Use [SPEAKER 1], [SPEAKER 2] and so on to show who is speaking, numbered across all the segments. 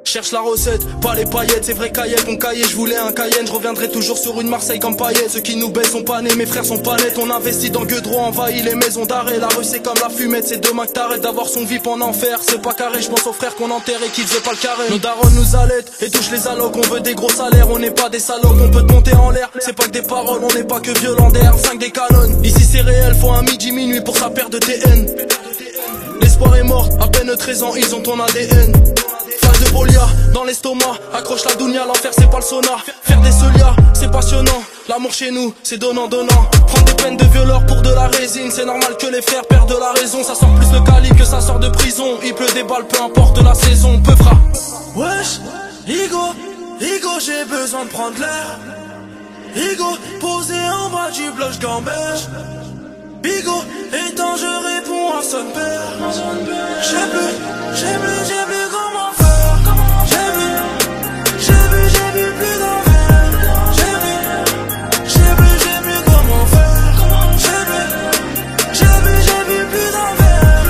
[SPEAKER 1] Cherche la recette, pas les paillettes, c'est vrai Cayenne, mon cahier, je voulais un Cayenne, je reviendrai toujours sur une Marseille comme Payet. Ceux qui nous baissent sont pas nés, mes frères sont pas nets, on investit dans Gueudreau, envahit les maisons d'arrêt. La rue c'est comme la fumette, c'est demain que t'arrêtes d'avoir son vip en enfer. C'est pas carré, je pense aux frères qu'on enterre et qui faisaient pas le carré. Nos darons nous allaitent et touchent les allocs, on veut des gros salaires, on n'est pas des salopes, on peut te monter en l'air. C'est pas que des paroles, on n'est pas que violent d'air, 5 des canonnes. Ici c'est réel, faut un midi minuit pour sa paire de TN. L'espoir est mort, à peine 13 ans, ils ont ton ADN. Phase de Bolia, dans l'estomac, accroche la dounia, l'enfer c'est pas le sauna. Faire des solias, c'est passionnant, l'amour chez nous, c'est donnant-donnant. Prendre des peines de violeur pour de la résine, c'est normal que les frères perdent la raison. Ça sort plus le calibre que ça sort de prison, il pleut des balles, peu importe la saison, peu fera.
[SPEAKER 2] Wesh, Igo, j'ai besoin de prendre l'air. Igo, posé en bas du bloc, j'gambèche. Bigo, étant je réponds à son père. J'ai plus comment faire. J'ai vu plus d'envers. J'ai plus comment faire. J'ai vu plus d'envers.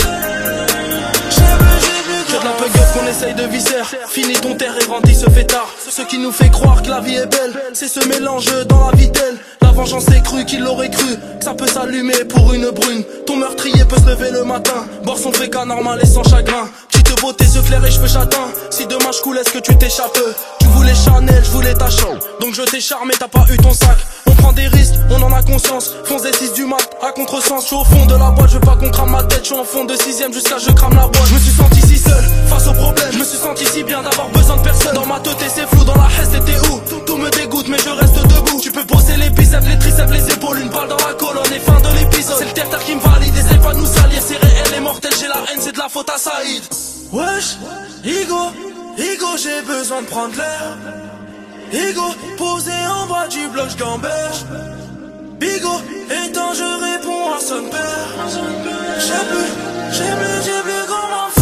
[SPEAKER 2] J'ai plus
[SPEAKER 1] Que de la pug-up qu'on essaye de viscère. Fini ton terre et rentre, il se fait tard. Ce qui nous fait croire que la vie est belle, c'est ce mélange dans la vitelle. La vengeance est crue, qu'il l'aurait cru, que ça peut s'allumer pour une brune. Ton meurtrier peut se lever le matin, boire son féca normal et sans chagrin. Petite beauté, yeux clairs et cheveux châtains. Si demain je coule, est-ce que tu t'échappes? Tu voulais Chanel, je voulais ta chambre, donc je t'ai charmé, t'as pas eu ton sac. On prend des risques, on en a conscience. Fonce des 6 du mat, à contresens. Je suis au fond de la boîte, je veux pas qu'on crame ma tête. Je suis en fond de 6ème jusqu'à je crame la boîte. Je me suis senti si seul, face au problème. Je me suis senti si bien d'avoir besoin de personne. Dans ma tête c'est flou, dans la haine t'étais où? Tout me dégoûte mais je reste debout. Tu peux bosser les biceps, les triceps, les épaules. Une balle dans la colonne et fin de l'épisode. C'est le terre qui me valide, essaie pas de nous salir. C'est réel et mortel, j'ai la haine, c'est de la faute à Saïd.
[SPEAKER 2] Wesh, Igo, j'ai besoin de prendre l'air. Igo, posé en bas du bloc, j'gambèche. Bigo, étant je réponds à son père. J'ai plus comment faire.